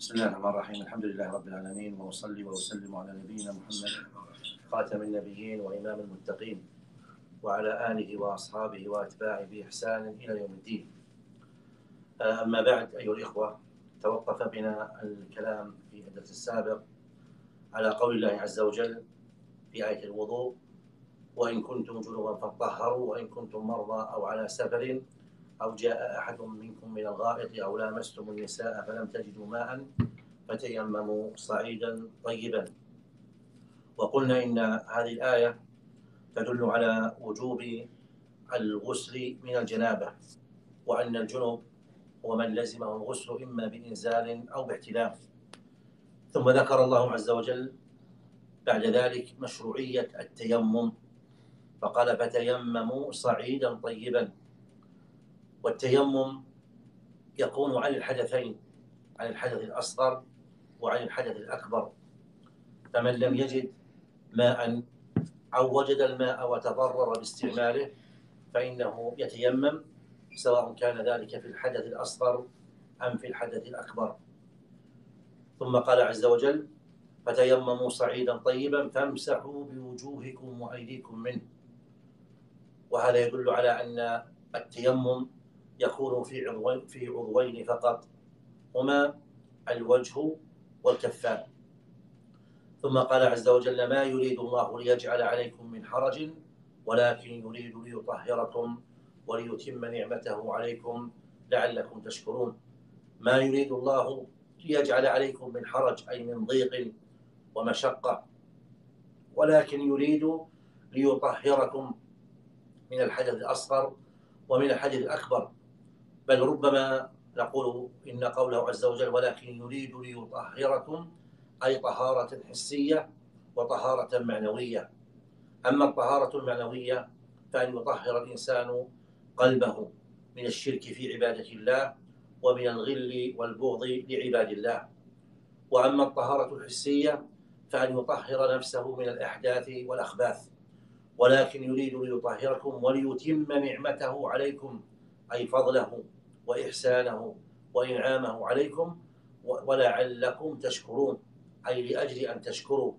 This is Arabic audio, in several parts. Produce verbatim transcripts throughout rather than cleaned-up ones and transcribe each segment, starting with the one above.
بسم الله الرحمن الرحيم. الحمد لله رب العالمين، وأصلي وأسلم على نبينا محمد خاتم النبيين وإمام المتقين، وعلى آله وأصحابه وأتباعه بإحسان إلى يوم الدين. أما بعد، أيها الإخوة، توقف بنا الكلام في الدرس السابق على قول الله عز وجل في آية الوضوء: وإن كنتم جنبا فاطهروا وإن كنتم مرضى أو على سفر أو جاء أحد منكم من الغائط أو لامستم النساء فلم تجدوا ماء فتيمموا صعيدا طيبا. وقلنا إن هذه الآية تدل على وجوب الغسل من الجنابة، وأن الجنب هو من لزمه الغسل إما بإنزال أو باحتلام. ثم ذكر الله عز وجل بعد ذلك مشروعية التيمم، فقال: فتيمموا صعيدا طيبا. والتيمم يكون عن الحدثين، عن الحدث الأصغر وعن الحدث الأكبر. فمن لم يجد ماء أو وجد الماء وتضرر باستعماله فإنه يتيمم، سواء كان ذلك في الحدث الأصغر أم في الحدث الأكبر. ثم قال عز وجل: فتيمموا صعيدا طيبا فامسحوا بوجوهكم وأيديكم منه. وهذا يدل على أن التيمم يكون في عضوين في عضوين فقط، هما الوجه والكفان. ثم قال عز وجل: ما يريد الله ليجعل عليكم من حرج ولكن يريد ليطهركم وليتم نعمته عليكم لعلكم تشكرون. ما يريد الله ليجعل عليكم من حرج أي من ضيق ومشقة، ولكن يريد ليطهركم من الحدث الأصغر ومن الحدث الأكبر. بل ربما نقول إن قوله عز وجل ولكن يريد ليطهركم أي طهارة حسية وطهارة معنوية. أما الطهارة المعنوية فأن يطهر الإنسان قلبه من الشرك في عبادة الله ومن الغل والبغض لعباد الله. وأما الطهارة الحسية فأن يطهر نفسه من الأحداث والأخباث. ولكن يريد ليطهركم وليتم نعمته عليكم أي فضله وإحسانه وإنعامه عليكم ولعلكم تشكرون أي لأجل أن تشكروا.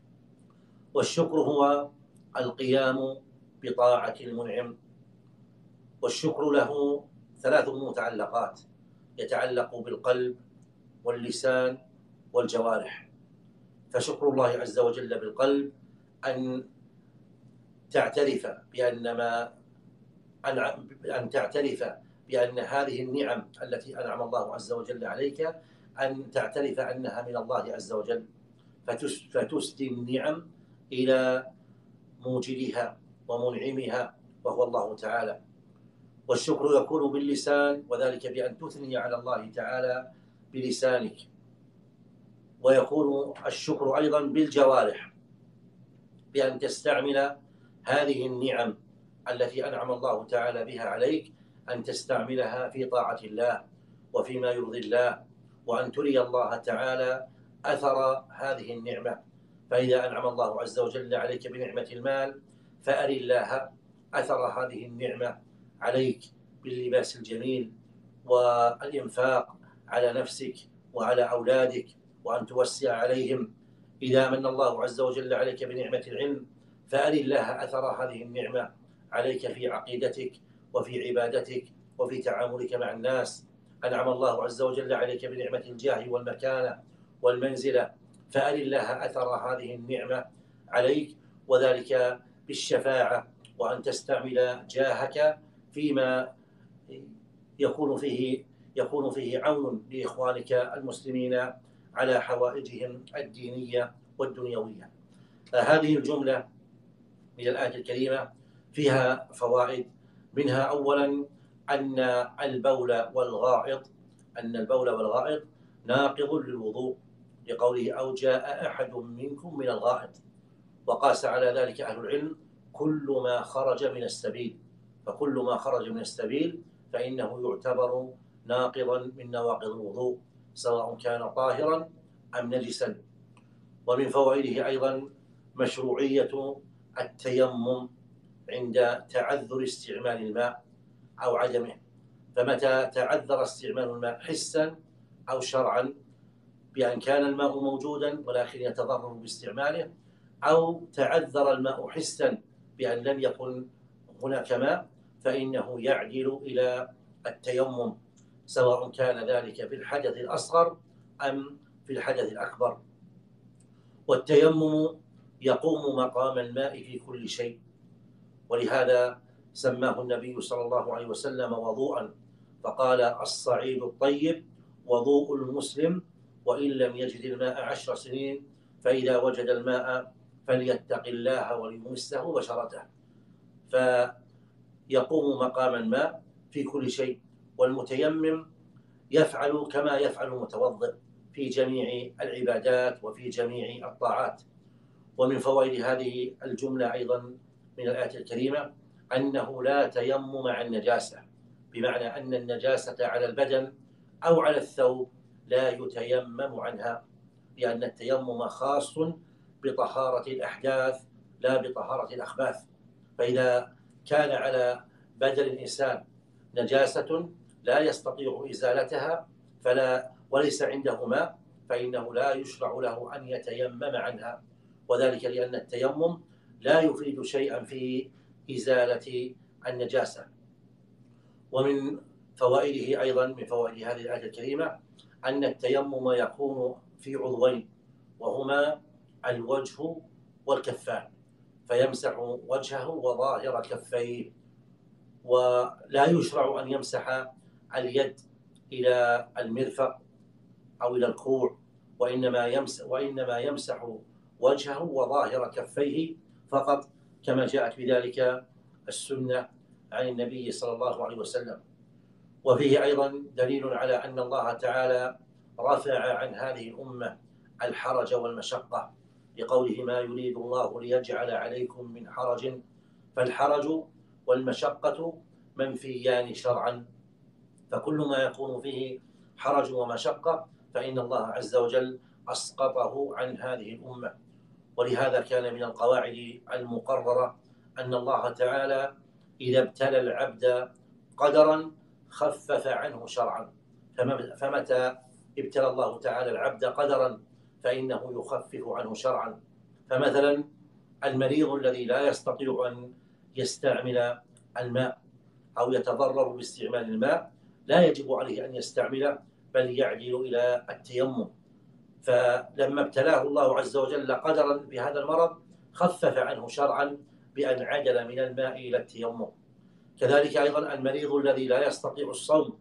والشكر هو القيام بطاعة المنعم. والشكر له ثلاث متعلقات: يتعلق بالقلب واللسان والجوارح. فشكر الله عز وجل بالقلب أن تعترف بأن ما أن تعترف بأن هذه النعم التي أنعم الله عز وجل عليك أن تعترف أنها من الله عز وجل، فتسدي النعم إلى موجدها ومنعمها وهو الله تعالى. والشكر يكون باللسان، وذلك بأن تثني على الله تعالى بلسانك. ويكون الشكر أيضا بالجوارح، بأن تستعمل هذه النعم التي أنعم الله تعالى بها عليك، أن تستعملها في طاعة الله وفيما يرضي الله، وأن تري الله تعالى أثر هذه النعمة. فإذا أنعم الله عز وجل عليك بنعمة المال فأري الله أثر هذه النعمة عليك باللباس الجميل والإنفاق على نفسك وعلى أولادك وأن توسع عليهم. إذا من الله عز وجل عليك بنعمة العلم فأري الله أثر هذه النعمة عليك في عقيدتك وفي عبادتك وفي تعاملك مع الناس. أنعم الله عز وجل عليك بنعمة الجاه والمكانة والمنزلة، فأري الله أثر هذه النعمة عليك، وذلك بالشفاعة، وأن تستعمل جاهك فيما يكون فيه يكون فيه عون لإخوانك المسلمين على حوائجهم الدينية والدنيوية. هذه الجملة من الآية الكريمة فيها فوائد، منها أولا أن البول والغائط أن البول والغائط ناقض للوضوء، لقوله أو جاء أحد منكم من الغائط. وقاس على ذلك أهل العلم كل ما خرج من السبيل، فكل ما خرج من السبيل فإنه يعتبر ناقضا من نواقض الوضوء، سواء كان طاهرا أم نجسا. ومن فوائده أيضا مشروعية التيمم عند تعذر استعمال الماء أو عدمه. فمتى تعذر استعمال الماء حسا أو شرعا بأن كان الماء موجودا ولكن يتضرر باستعماله، أو تعذر الماء حسا بأن لم يكن هناك ماء، فإنه يعدل إلى التيمم، سواء كان ذلك في الحدث الأصغر أم في الحدث الأكبر. والتيمم يقوم مقام الماء في كل شيء، ولهذا سماه النبي صلى الله عليه وسلم وضوءا، فقال: الصعيد الطيب وضوء المسلم، وإن لم يجد الماء عشر سنين فإذا وجد الماء فليتق الله وليمسه بشرته. فيقوم مقام الماء في كل شيء. والمتيمم يفعل كما يفعل المتوضئ في جميع العبادات وفي جميع الطاعات. ومن فوائد هذه الجملة أيضا من الآية الكريمة أنه لا تيمم عن النجاسة، بمعنى أن النجاسة على البدن أو على الثوب لا يتيمم عنها، لأن التيمم خاص بطهارة الأحداث لا بطهارة الأخباث. فإذا كان على بدن الإنسان نجاسة لا يستطيع إزالتها فلا وليس عنده ماء، فإنه لا يشرع له أن يتيمم عنها، وذلك لأن التيمم لا يفيد شيئا في إزالة النجاسة. ومن فوائده أيضا من فوائد هذه الآية الكريمة أن التيمم يكون في عضوين، وهما الوجه والكفان، فيمسح وجهه وظاهر كفيه. ولا يشرع أن يمسح اليد إلى المرفق أو إلى الكوع، وإنما يمسح, وإنما يمسح وجهه وظاهر كفيه فقط، كما جاءت بذلك السنة عن النبي صلى الله عليه وسلم. وفيه أيضا دليل على أن الله تعالى رفع عن هذه الأمة الحرج والمشقة، لقوله: ما يريد الله ليجعل عليكم من حرج. فالحرج والمشقة منفيان شرعا، فكل ما يكون فيه حرج ومشقة فإن الله عز وجل أسقطه عن هذه الأمة. ولهذا كان من القواعد المقررة أن الله تعالى إذا ابتلى العبد قدرا خفف عنه شرعا. فمتى ابتلى الله تعالى العبد قدرا فإنه يخفف عنه شرعا. فمثلا المريض الذي لا يستطيع أن يستعمل الماء أو يتضرر باستعمال الماء لا يجب عليه أن يستعمله، بل يعدل إلى التيمم. فلما ابتلاه الله عز وجل قدرا بهذا المرض خفف عنه شرعا بأن عدل من الماء إلى التيمم. كذلك أيضا المريض الذي لا يستطيع الصوم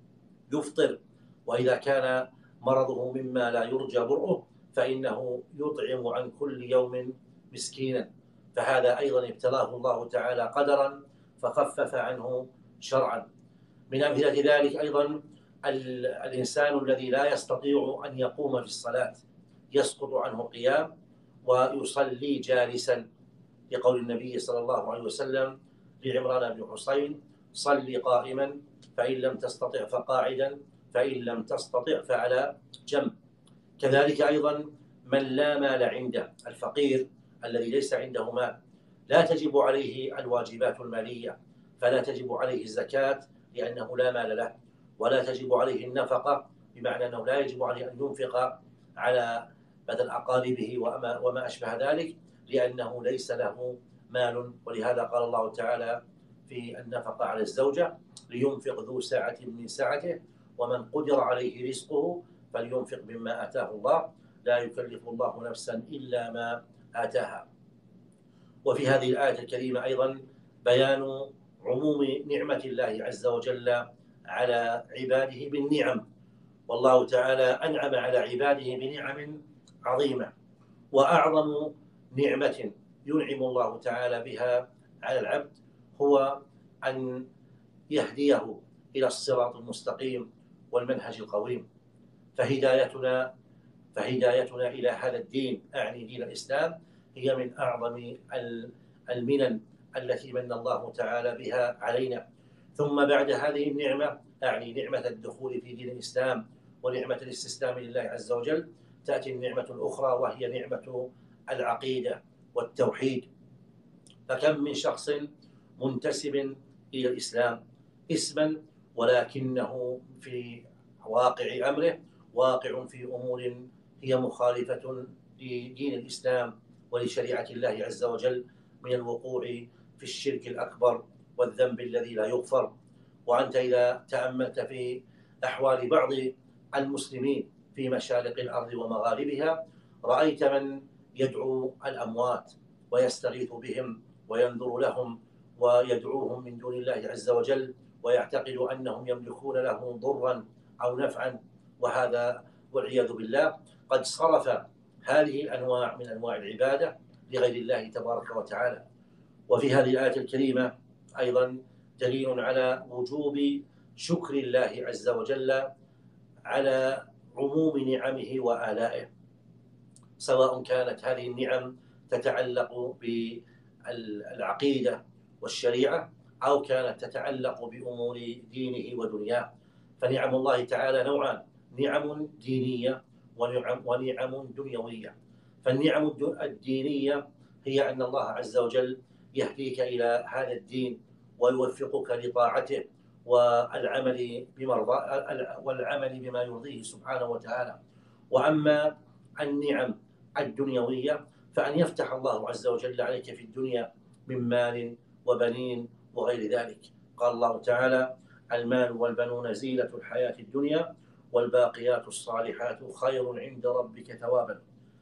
يفطر، وإذا كان مرضه مما لا يرجى برؤه فإنه يطعم عن كل يوم مسكينا، فهذا أيضا ابتلاه الله تعالى قدرا فخفف عنه شرعا. من أمثلة ذلك أيضا الإنسان الذي لا يستطيع أن يقوم في الصلاة، يسقط عنه قيام ويصلي جالسا، لقول النبي صلى الله عليه وسلم لعمران بن حسين: صل قائما فإن لم تستطع فقاعدا فإن لم تستطع فعلى جنب. كذلك أيضا من لا مال عنده، الفقير الذي ليس عنده مال لا تجب عليه الواجبات المالية، فلا تجب عليه الزكاة لأنه لا مال له، ولا تجب عليه النفقة بمعنى أنه لا يجب عليه أن ينفق على بدل أقاربه وما, وما أشبه ذلك لأنه ليس له مال. ولهذا قال الله تعالى في النفقة على الزوجة: لينفق ذو سعة من سعته ومن قدر عليه رزقه فلينفق مما آتاه الله لا يكلف الله نفسا إلا ما آتاها. وفي هذه الآية الكريمة أيضا بيان عموم نعمة الله عز وجل على عباده بالنعم، والله تعالى أنعم على عباده بنعم عظيمة. وأعظم نعمة ينعم الله تعالى بها على العبد هو أن يهديه إلى الصراط المستقيم والمنهج القويم. فهدايتنا فهدايتنا إلى هذا الدين، أعني دين الإسلام، هي من أعظم المنن التي من الله تعالى بها علينا. ثم بعد هذه النعمة، أعني نعمة الدخول في دين الإسلام ونعمة الاستسلام لله عز وجل، تأتي النعمة الأخرى وهي نعمة العقيدة والتوحيد. فكم من شخص منتسب إلى الإسلام اسما ولكنه في واقع أمره واقع في أمور هي مخالفة لدين الإسلام ولشريعة الله عز وجل من الوقوع في الشرك الأكبر والذنب الذي لا يغفر. وأنت إذا تأملت في أحوال بعض المسلمين في مشارق الأرض ومغاربها رأيت من يدعو الأموات ويستغيث بهم وينذر لهم ويدعوهم من دون الله عز وجل ويعتقد أنهم يملكون له ضرا أو نفعا، وهذا والعياذ بالله قد صرف هذه الأنواع من أنواع العبادة لغير الله تبارك وتعالى. وفي هذه الآية الكريمة أيضا دليل على وجوب شكر الله عز وجل على عموم نعمه وآلائه، سواء كانت هذه النعم تتعلق بالعقيدة والشريعة أو كانت تتعلق بأمور دينه ودنياه. فنعم الله تعالى نوعان: نعم دينية ونعم, ونعم دنيوية. فالنعم الدينية هي أن الله عز وجل يهديك إلى هذا الدين ويوفقك لطاعته والعمل بمرضى والعمل بما يرضيه سبحانه وتعالى. وأما النعم الدنيوية فأن يفتح الله عز وجل عليك في الدنيا من مال وبنين وغير ذلك. قال الله تعالى: المال والبنون زينة الحياة الدنيا والباقيات الصالحات خير عند ربك ثوابا.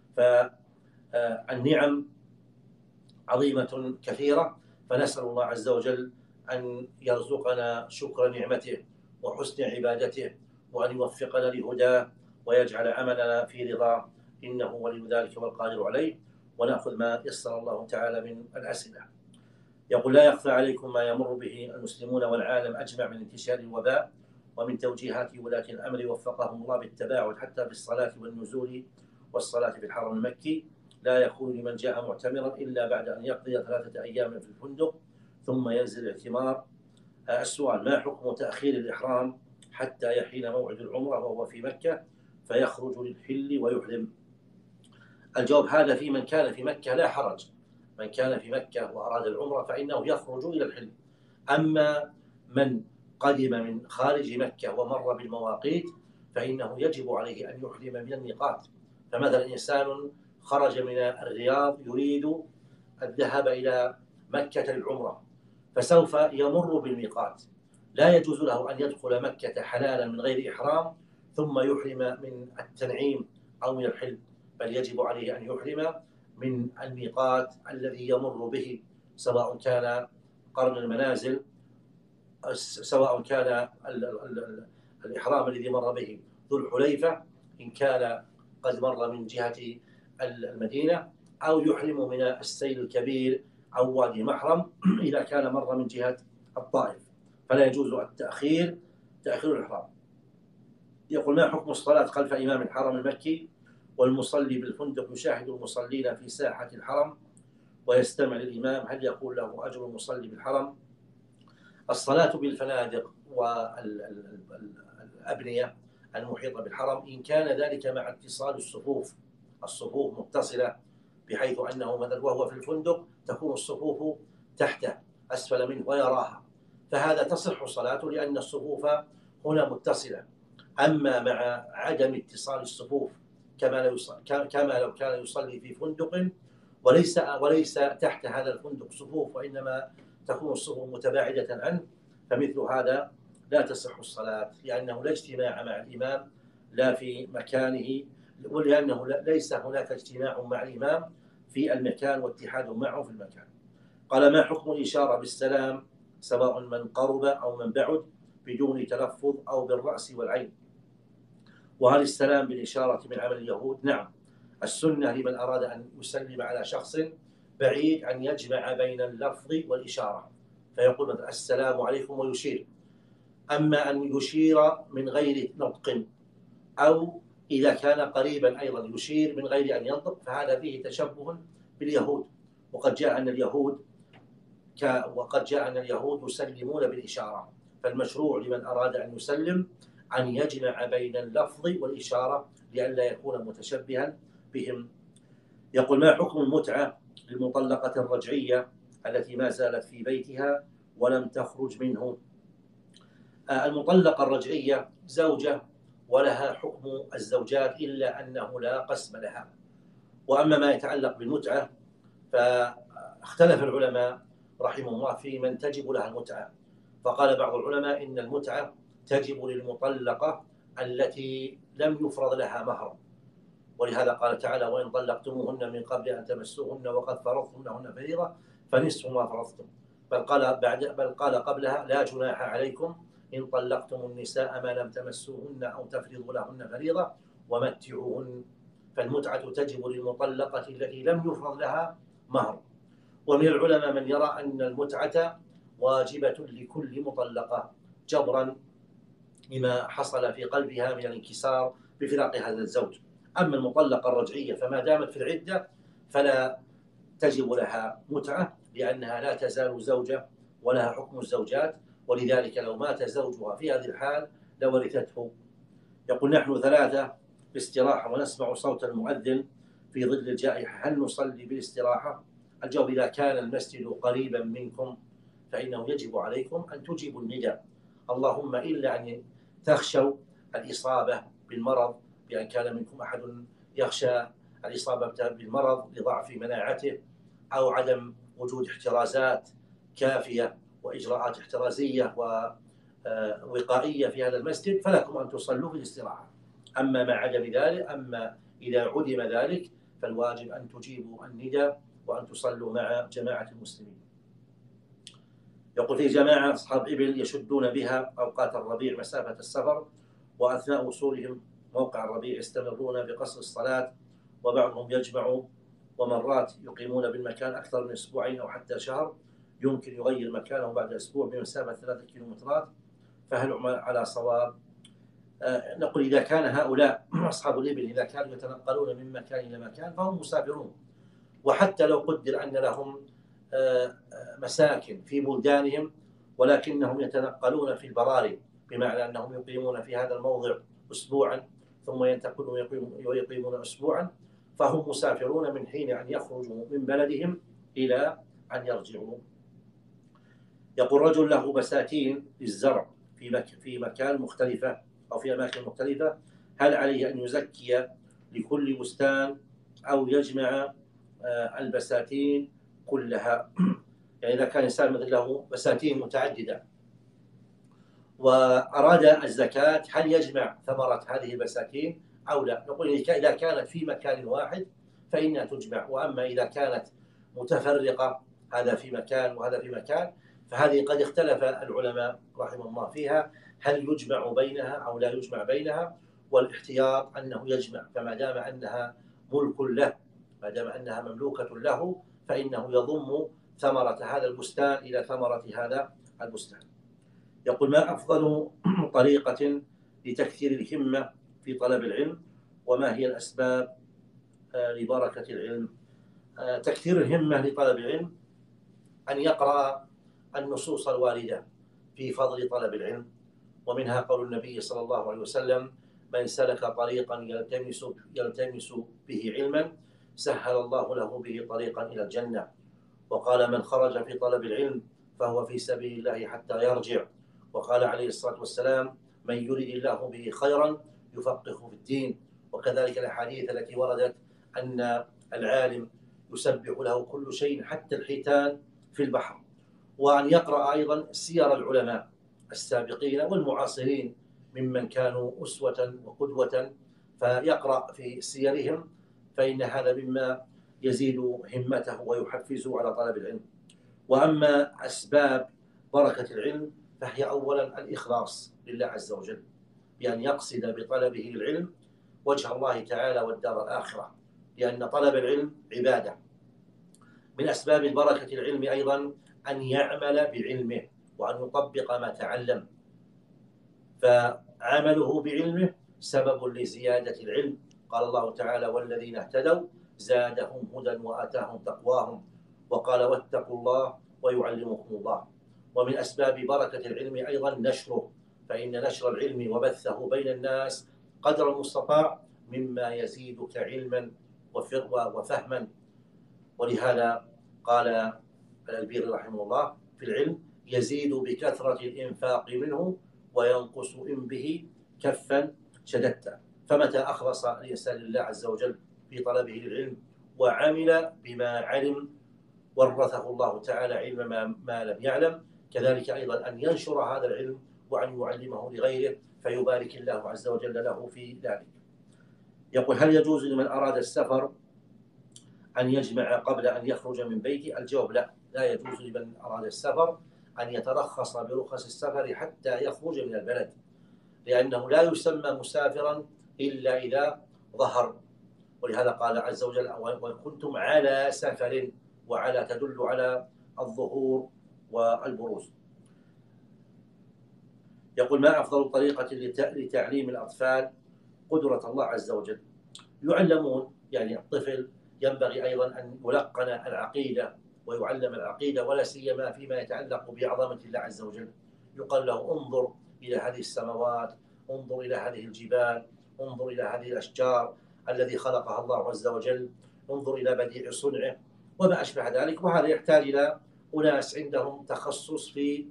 فالنعم عظيمة كثيرة، فنسأل الله عز وجل أن يرزقنا شكر نعمته وحسن عبادته وأن يوفقنا لهداه ويجعل عملنا في رضاه، إنه ولي ذلك والقادر عليه. ونأخذ ما يسر الله تعالى من الأسئلة. يقول: لا يخفى عليكم ما يمر به المسلمون والعالم أجمع من انتشار الوباء ومن توجيهات ولاة الأمر وفقهم الله بالتباعد حتى في الصلاة والنزول والصلاة في الحرم المكي لا يكون لمن جاء معتمرا إلا بعد أن يقضي ثلاثة أيام في الفندق ثم ينزل الاعتمار. السؤال: ما حكم تأخير الإحرام حتى يحين موعد العمرة وهو في مكة فيخرج للحل ويحرم؟ الجواب: هذا في من كان في مكة لا حرج. من كان في مكة وأراد العمرة فإنه يخرج إلى الحل. أما من قدم من خارج مكة ومر بالمواقيت فإنه يجب عليه أن يحرم من الميقات. فمثلا إنسان خرج من الرياض يريد الذهاب إلى مكة للعمرة فسوف يمر بالميقات، لا يجوز له أن يدخل مكة حلالا من غير إحرام ثم يحرم من التنعيم أو من الحل، بل يجب عليه أن يحرم من الميقات الذي يمر به، سواء كان قرن المنازل، سواء كان الإحرام الذي مر به ذو الحليفة إن كان قد مر من جهة المدينة، أو يحرم من السيل الكبير أو وادي محرم إذا كان مر من جهة الطائف، فلا يجوز التأخير تأخير الإحرام. يقول: ما حكم الصلاة خلف إمام الحرم المكي والمصلي بالفندق يشاهد المصلين في ساحة الحرم ويستمع للإمام، هل يقول له أجر المصلي بالحرم؟ الصلاة بالفنادق والأبنية المحيطة بالحرم إن كان ذلك مع اتصال الصفوف، الصفوف متصلة بحيث أنه مثلا وهو في الفندق تكون الصفوف تحته أسفل منه ويراها، فهذا تصح صلاته لأن الصفوف هنا متصلة. أما مع عدم اتصال الصفوف كما كما لو كان يصلي في فندق وليس وليس تحت هذا الفندق صفوف وإنما تكون الصفوف متباعدة عنه، فمثل هذا لا تصح الصلاة لأنه لا اجتماع مع الإمام لا في مكانه، ولأنه ليس هناك اجتماع مع الإمام في المكان واتحاد معه في المكان. قال: ما حكم الإشارة بالسلام سواء من قرب أو من بعد بدون تلفظ أو بالرأس والعين؟ وهل السلام بالإشارة من عمل اليهود؟ نعم، السنة لمن أراد أن يسلم على شخص بعيد أن يجمع بين اللفظ والإشارة، فيقول مثلا السلام عليكم ويشير. أما أن يشير من غير نطق أو إذا كان قريبا أيضا يشير من غير أن ينطق فهذا فيه تشبه باليهود، وقد جاء أن اليهود ك... وقد جاء أن اليهود يسلمون بالإشارة، فالمشروع لمن أراد أن يسلم أن يجمع بين اللفظ والإشارة لئلا يكون متشبها بهم. يقول: ما حكم المتعة للمطلقة الرجعية التي ما زالت في بيتها ولم تخرج منه؟ المطلقة الرجعية زوجة ولها حكم الزوجات إلا أنه لا قسم لها. وأما ما يتعلق بالمتعة فاختلف العلماء رحمه الله في من تجب لها المتعة. فقال بعض العلماء إن المتعة تجب للمطلقة التي لم يفرض لها مهر، ولهذا قال تعالى: وإن طلقتموهن من قبل أن تمسوهن وقد فرضتم لهن فريضة فنصف ما فرضتم. بل قال بعد بل قال قبلها: لا جناح عليكم إن طلقتم النساء ما لم تمسوهن أو تفرضوا لهن فريضة ومتعوهن. فالمتعة تجب للمطلقة التي لم يفرض لها مهر. ومن العلماء من يرى أن المتعة واجبة لكل مطلقة جبرا لما حصل في قلبها من الانكسار بفراق هذا الزوج. أما المطلقة الرجعية فما دامت في العدة فلا تجب لها متعة، لأنها لا تزال زوجة ولها حكم الزوجات، ولذلك لو مات زوجها في هذه الحال لورثته. يقول: نحن ثلاثة باستراحة ونسمع صوت المؤذن في ظل الجائحة، هل نصلي بالاستراحة؟ الجواب: إذا كان المسجد قريبا منكم فإنه يجب عليكم أن تجيبوا النداء، اللهم إلا أن تخشوا الإصابة بالمرض، بأن كان منكم أحد يخشى الإصابة بالمرض لضعف مناعته أو عدم وجود احترازات كافية وإجراءات احترازية ووقائية في هذا المسجد، فلكم أن تصلوا في الاستراحة. أما ما عدا ذلك أما إذا عدم ذلك فالواجب أن تجيبوا النداء وأن تصلوا مع جماعة المسلمين. يقول: في جماعة أصحاب إبل يشدون بها أوقات الربيع مسافة السفر، وأثناء وصولهم موقع الربيع يستمرون بقصر الصلاة، وبعضهم يجمع، ومرات يقيمون بالمكان أكثر من أسبوعين أو حتى شهر، يمكن يغير مكانه بعد أسبوع بمسافة ثلاثة كيلومترات، فهل على صواب؟ آه نقول: إذا كان هؤلاء أصحاب الإبل إذا كانوا يتنقلون من مكان إلى مكان فهم مسافرون، وحتى لو قدر أن لهم آه مساكن في بلدانهم ولكنهم يتنقلون في البراري، بمعنى أنهم يقيمون في هذا الموضع أسبوعا ثم ينتقلون ويقيمون أسبوعا، فهم مسافرون من حين أن يخرجوا من بلدهم إلى أن يرجعوا. يقول: رجل له بساتين للزرع في مك في مكان مختلفة أو في أماكن مختلفة، هل عليه أن يزكي لكل بستان أو يجمع البساتين كلها؟ يعني إذا كان إنسان مثل له بساتين متعددة وأراد الزكاة، هل يجمع ثمرة هذه البساتين أو لا؟ نقول: إذا كانت في مكان واحد فإنها تجمع، وأما إذا كانت متفرقة، هذا في مكان وهذا في مكان، فهذه قد اختلف العلماء رحمه الله فيها، هل يجمع بينها أو لا يجمع بينها؟ والاحتياط أنه يجمع، فما دام أنها ملك له، ما دام أنها مملوكة له، فإنه يضم ثمرة هذا البستان إلى ثمرة هذا البستان. يقول: ما أفضل طريقة لتكثير الهمة في طلب العلم، وما هي الأسباب لبركة العلم؟ تكثير الهمة لطلب العلم أن يقرأ النصوص الواردة في فضل طلب العلم، ومنها قول النبي صلى الله عليه وسلم: من سلك طريقا يلتمس يلتمس به علما سهل الله له به طريقا إلى الجنة. وقال: من خرج في طلب العلم فهو في سبيل الله حتى يرجع. وقال عليه الصلاة والسلام: من يريد الله به خيرا يفقهه في الدين. وكذلك الأحاديث التي وردت أن العالم يسبح له كل شيء حتى الحيتان في البحر. وأن يقرأ أيضا سير العلماء السابقين والمعاصرين ممن كانوا أسوة وقدوة، فيقرأ في سيرهم، فإن هذا مما يزيد همته ويحفزه على طلب العلم. وأما أسباب بركة العلم فهي أولا الإخلاص لله عز وجل، بأن يقصد بطلبه العلم وجه الله تعالى والدار الآخرة، لأن طلب العلم عبادة. من أسباب بركة العلم أيضا أن يعمل بعلمه وأن يطبق ما تعلم، فعمله بعلمه سبب لزيادة العلم. قال الله تعالى: والذين اهتدوا زادهم هدى وآتاهم تقواهم. وقال: واتقوا الله ويعلمكم الله. ومن أسباب بركة العلم أيضا نشره، فإن نشر العلم وبثه بين الناس قدر المستطاع مما يزيدك علما وفهما. ولهذا قال الألبيري رحمه الله في العلم: يزيد بكثرة الإنفاق منه وينقص إن به كفا شددت. فمتى أخلص الإنسان لله عز وجل في طلبه للعلم وعمل بما علم ورثه الله تعالى علم ما, ما لم يعلم، كذلك أيضا أن ينشر هذا العلم وأن يعلمه لغيره فيبارك الله عز وجل له في ذلك. يقول: هل يجوز لمن أراد السفر أن يجمع قبل أن يخرج من بيته؟ الجواب: لا، لا يجوز لمن أراد السفر أن يترخص برخص السفر حتى يخرج من البلد، لأنه لا يسمى مسافرا إلا إذا ظهر. ولهذا قال عز وجل: وإن كنتم على سفر، وعلى تدل على الظهور والبروز. يقول: ما أفضل طريقة لتعليم الأطفال قدرة الله عز وجل؟ يعلمون، يعني الطفل ينبغي أيضا أن يلقن العقيدة ويعلم العقيدة، ولا سيما فيما يتعلق بعظمة الله عز وجل. يقال له: انظر إلى هذه السماوات، انظر إلى هذه الجبال، انظر إلى هذه الأشجار الذي خلقها الله عز وجل، انظر إلى بديع صنعه وما أشبه ذلك. وهذا يحتاج إلى أناس عندهم تخصص في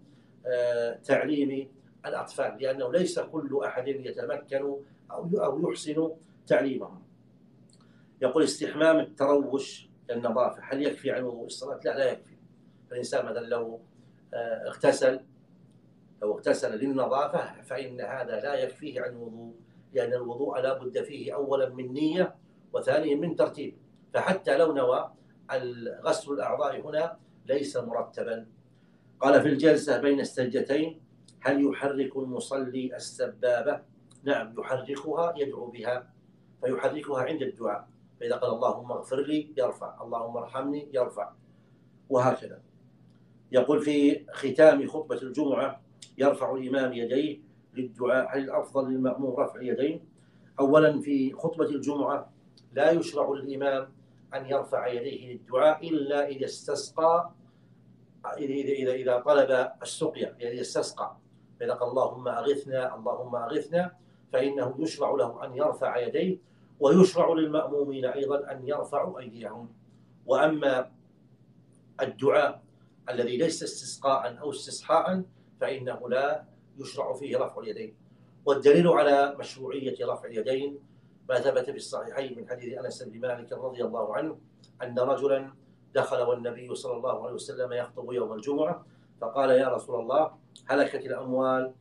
تعليم الأطفال، لأنه ليس كل أحد يتمكن أو يحسن تعليمهم. يقول: استحمام التروش للنظافة هل يكفي عن وضوء الصلاة؟ لا، لا يكفي. الإنسان مثلا لو اغتسل لو اغتسل للنظافة فإن هذا لا يكفيه عن وضوء، لأن الوضوء لا بد فيه أولا من نية وثانيا من ترتيب، فحتى لو نوى غسل الأعضاء هنا ليس مرتبا. قال: في الجلسة بين السجدتين هل يحرك المصلي السبابة؟ نعم، يحركها، يدعو بها، فيحركها عند الدعاء، فإذا قال اللهم اغفر لي يرفع، اللهم ارحمني يرفع، وهكذا. يقول: في ختام خطبة الجمعة يرفع الإمام يديه للدعاء، هل الأفضل للمأموم رفع اليدين؟ أولا، في خطبة الجمعة لا يشرع للإمام أن يرفع يديه للدعاء إلا إذا استسقى، إذا إذا إذا طلب السقيا، يعني استسقى، فإذا قال اللهم أغثنا اللهم أغثنا فإنه يشرع له أن يرفع يديه، ويشرع للمأمومين أيضا أن يرفعوا أيديهم. وأما الدعاء الذي ليس استسقاء أو استصحاء فإنه لا يشرع فيه رفع اليدين. والدليل على مشروعية رفع اليدين ما ثبت في الصحيحين من حديث أنس بن مالك رضي الله عنه أن رجلا دخل والنبي صلى الله عليه وسلم يخطب يوم الجمعة، فقال: يا رسول الله، هلكت الأموال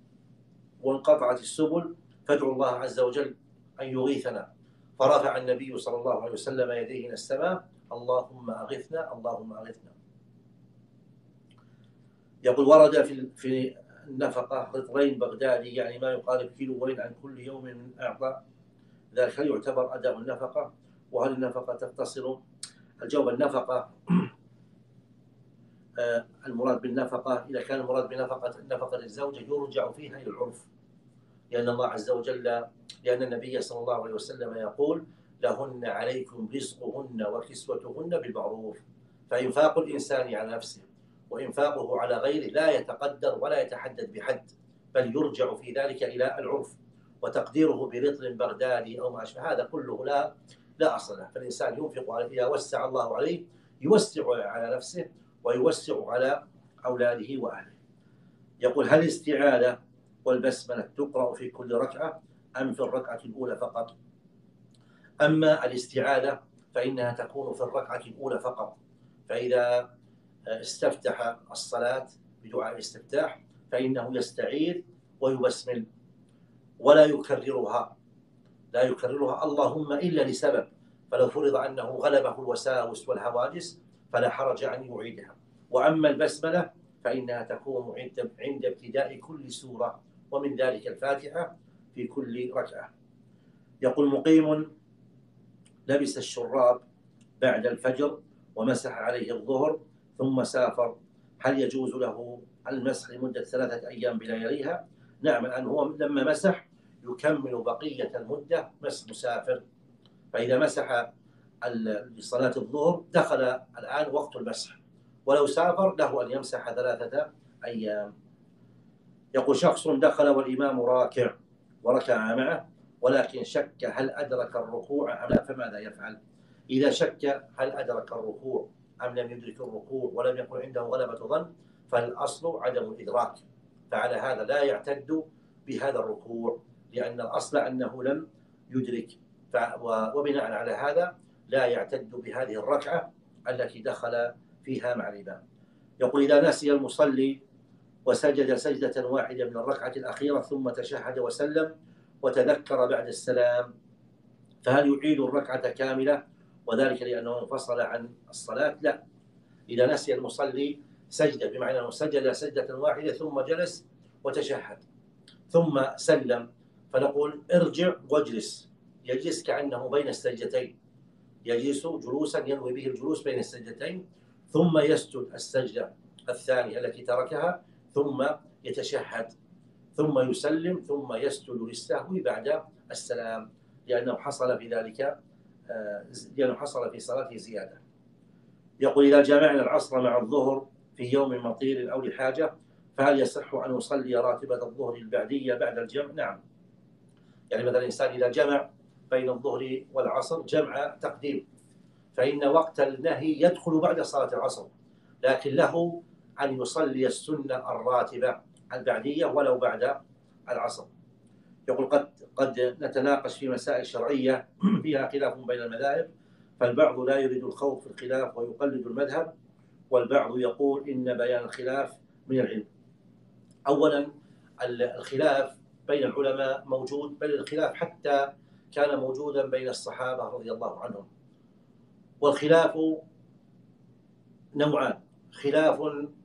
وانقطعت السبل، فادعوا الله عز وجل أن يغيثنا. فرفع النبي صلى الله عليه وسلم يديه إلى السماء: اللهم أغثنا اللهم أغثنا. يقول: ورد في في النفقة رطلين بغدادي، يعني ما يقارب كيلوين عن كل يوم من أعطاء، ذلك هل يعتبر أداء النفقة؟ وهل النفقة تقتصر؟ الجواب: النفقة المراد بالنفقة إذا كان المراد بنفقة نفقة الزوجة يرجع فيها إلى العرف، لأن الله عز وجل لأن النبي صلى الله عليه وسلم يقول: لهن عليكم رزقهن وكسوتهن بالمعروف. فإنفاق الإنسان على نفسه وإنفاقه على غيره لا يتقدر ولا يتحدد بحد، بل يرجع في ذلك إلى العرف، وتقديره برطل بغدادي أو ما أشبه هذا كله لا لا أصل له. فالإنسان ينفق عليه، إذا وسع الله عليه يوسع على نفسه ويوسع على أولاده وأهله. يقول: هل الاستعاذة والبسملة تقرأ في كل ركعة أم في الركعة الأولى فقط؟ أما الاستعاذة فإنها تكون في الركعة الأولى فقط، فإذا استفتح الصلاة بدعاء الاستفتاح فإنه يستعيذ ويبسمل ولا يكررها لا يكررها اللهم إلا لسبب، فلو فرض أنه غلبه الوساوس والهواجس فلا حرج أن يعيدها. وأما البسملة فإنها تكون عند ابتداء كل سورة، ومن ذلك الفاتحة في كل ركعة. يقول: مقيم لبس الشراب بعد الفجر ومسح عليه الظهر ثم سافر، هل يجوز له المسح لمدة ثلاثة أيام بلياليها؟ نعم، الآن هو لما مسح يكمل بقية المدة مسح مسافر، فإذا مسح لصلاة الظهر دخل الآن وقت المسح، ولو سافر له أن يمسح ثلاثة أيام. يقول: شخص دخل والإمام راكع وركع معه ولكن شك هل أدرك الركوع أم لا، فماذا يفعل؟ إذا شك هل أدرك الركوع أم لم يدرك الركوع ولم يكن عنده غلبة ظن فالأصل عدم الإدراك، فعلى هذا لا يعتد بهذا الركوع لأن الأصل أنه لم يدرك، وبناء على هذا لا يعتد بهذه الركعة التي دخل فيها مع الإمام. يقول إذا نسي المصلي وسجد سجدة واحدة من الركعة الأخيرة ثم تشهد وسلم وتذكر بعد السلام فهل يعيد الركعة كاملة وذلك لأنه انفصل عن الصلاة؟ لا. إذا نسي المصلي سجدة بمعنى أنه سجد سجدة واحدة ثم جلس وتشهد ثم سلم، فنقول ارجع واجلس، يجلس كأنه بين السجدتين، يجلس جلوسا ينوي به الجلوس بين السجدتين، ثم يسجد السجدة الثانية التي تركها ثم يتشهد ثم يسلم ثم يسجد للسهو بعد السلام، لأنه حصل في ذلك لأنه حصل في صلاته زيادة. يقول إذا جمعنا العصر مع الظهر في يوم مطير أو لحاجة فهل يصح أن يصلي راتبة الظهر البعدية بعد الجمع؟ نعم. يعني مثلا الإنسان إذا جمع بين الظهر والعصر جمع تقديم فإن وقت النهي يدخل بعد صلاة العصر، لكن له أن يصلي السنة الراتبة البعدية ولو بعد العصر. يقول قد قد نتناقش في مسائل شرعية فيها خلاف بين المذاهب، فالبعض لا يريد الخوض في الخلاف ويقلد المذهب، والبعض يقول إن بيان الخلاف من العلم. أولا الخلاف بين العلماء موجود، بل الخلاف حتى كان موجودا بين الصحابة رضي الله عنهم، والخلاف نوعان: خلاف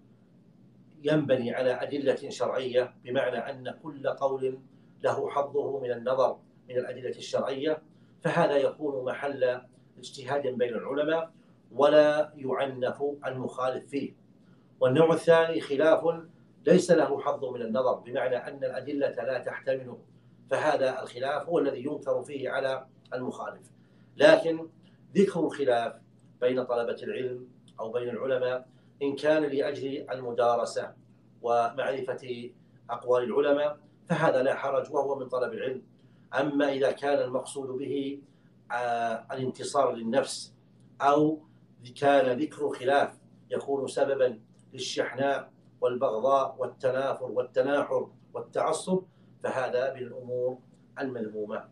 ينبني على أدلة شرعية بمعنى أن كل قول له حظه من النظر من الأدلة الشرعية، فهذا يكون محل اجتهاد بين العلماء ولا يعنف المخالف فيه. والنوع الثاني خلاف ليس له حظ من النظر بمعنى أن الأدلة لا تحتمله، فهذا الخلاف هو الذي ينكر فيه على المخالف. لكن ذكر الخلاف بين طلبة العلم أو بين العلماء إن كان لأجل المدارسة ومعرفة أقوال العلماء فهذا لا حرج وهو من طلب العلم. أما إذا كان المقصود به آه الانتصار للنفس أو كان ذكر خلاف يكون سببا للشحناء والبغضاء والتنافر والتناحر والتعصب فهذا من الأمور المذمومة.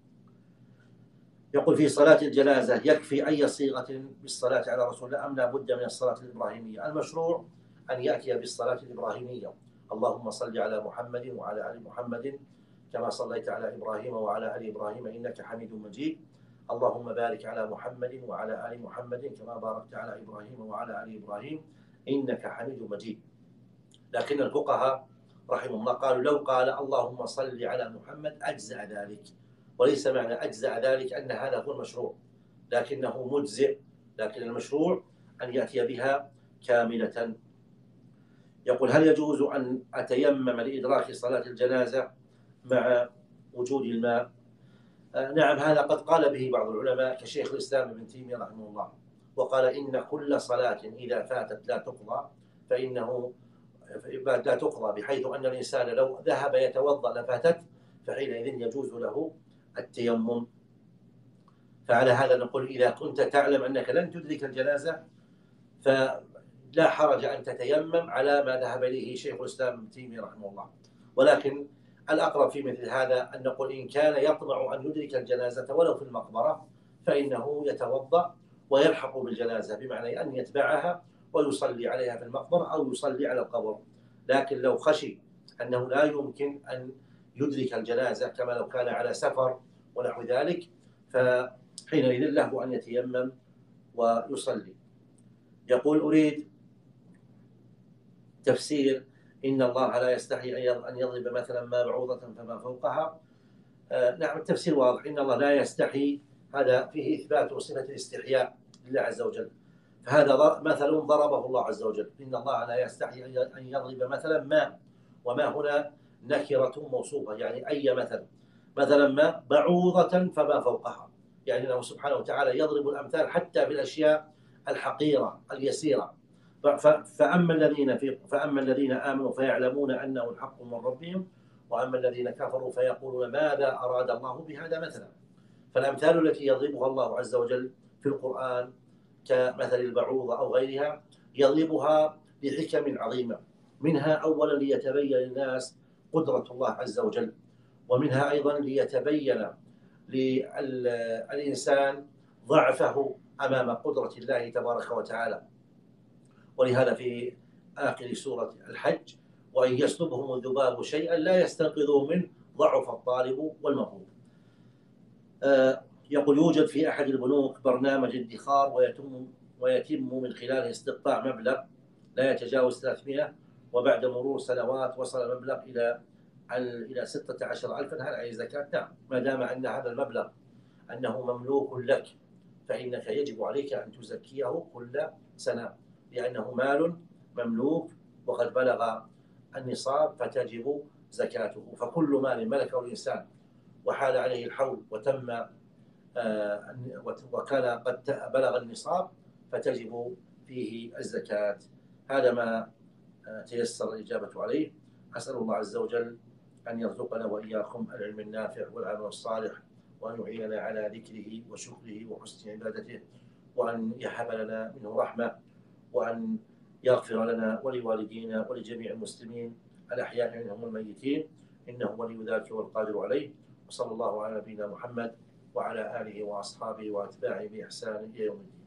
يقول في صلاة الجنازة يكفي أي صيغة بالصلاة على رسول الله أم لا بد من الصلاة الإبراهيمية؟ المشروع أن يأتي بالصلاة الإبراهيمية: اللهم صل على محمد وعلى آل محمد كما صليت على إبراهيم وعلى آل إبراهيم إنك حميد مجيد، اللهم بارك على محمد وعلى آل محمد كما باركت على إبراهيم وعلى آل إبراهيم إنك حميد مجيد. لكن الفقهاء رحمهم الله قالوا لو قال اللهم صل على محمد أجزأ ذلك، وليس معنى أجزأ ذلك أن هذا هو المشروع، لكنه مجزئ، لكن المشروع أن يأتي بها كاملة. يقول هل يجوز أن أتيمم لإدراك صلاة الجنازة مع وجود الماء؟ آه نعم، هذا قد قال به بعض العلماء كشيخ الإسلام ابن تيمية رحمه الله، وقال إن كل صلاة إذا فاتت لا تقضى فإنه لا تقضى، بحيث أن الإنسان لو ذهب يتوضأ لفاتت فحينئذ يجوز له التيمم. فعلى هذا نقول إذا كنت تعلم أنك لن تدرك الجنازة فلا حرج أن تتيمم على ما ذهب إليه شيخ الإسلام ابن تيمية رحمه الله. ولكن الأقرب في مثل هذا أن نقول إن كان يطمع أن يدرك الجنازة ولو في المقبرة فإنه يتوضأ ويلحق بالجنازة، بمعنى أن يتبعها ويصلي عليها في المقبرة أو يصلي على القبر. لكن لو خشي أنه لا يمكن أن يدرك الجنازة كما لو كان على سفر ونحو ذلك فحينئذ له أن يتيمم ويصلي. يقول أريد تفسير إن الله لا يستحي أن يضرب مثلا ما بعوضة فما فوقها. آه نعم، التفسير واضح، إن الله لا يستحي، هذا فيه إثبات صفة الاستحياء لله عز وجل، فهذا مثل ضربه الله عز وجل، إن الله لا يستحي أن يضرب مثلا ما، وما هنا نكرة موصوفة يعني أي مثل، مثلا ما بعوضة فما فوقها، يعني أنه سبحانه وتعالى يضرب الأمثال حتى بالأشياء الحقيرة اليسيرة. فأما الذين في فأما الذين آمنوا فيعلمون أنه الحق من ربهم، وأما الذين كفروا فيقولون ماذا أراد الله بهذا مثلا. فالأمثال التي يضربها الله عز وجل في القرآن كمثل البعوضة أو غيرها يضربها لحكم عظيمة، منها أولا ليتبين للناس قدرة الله عز وجل، ومنها أيضا ليتبين للإنسان ضعفه أمام قدرة الله تبارك وتعالى. ولهذا في آخر سورة الحج: وإن يسلبهم الذباب شيئا لا يستنقذوه منه ضعف الطالب والمطلوب. آه يقول: يوجد في أحد البنوك برنامج ادخار ويتم ويتم من خلاله استقطاع مبلغ لا يتجاوز ثلاثمائة، وبعد مرور سنوات وصل المبلغ إلى إلى ستة عشر ألفا. هل عليه زكاة؟ نعم، ما دام أن هذا المبلغ أنه مملوك لك فإنك يجب عليك أن تزكيه كل سنة، لأنه مال مملوك وقد بلغ النصاب فتجب زكاته. فكل مال ملكه الإنسان وحال عليه الحول وتم آه وكان قد بلغ النصاب فتجب فيه الزكاة. هذا ما آه تيسر الإجابة عليه. أسأل الله عز وجل أن يرزقنا وإياكم العلم النافع والعمل الصالح، وأن يعيننا على ذكره وشكره وحسن عبادته، وأن يهب لنا منه رحمة، وأن يغفر لنا ولوالدينا ولجميع المسلمين الأحياء منهم والميتين، إنه ولي ذلك والقادر عليه. وصلى الله على نبينا محمد وعلى آله وأصحابه وأتباعه بإحسان إلى يوم الدين.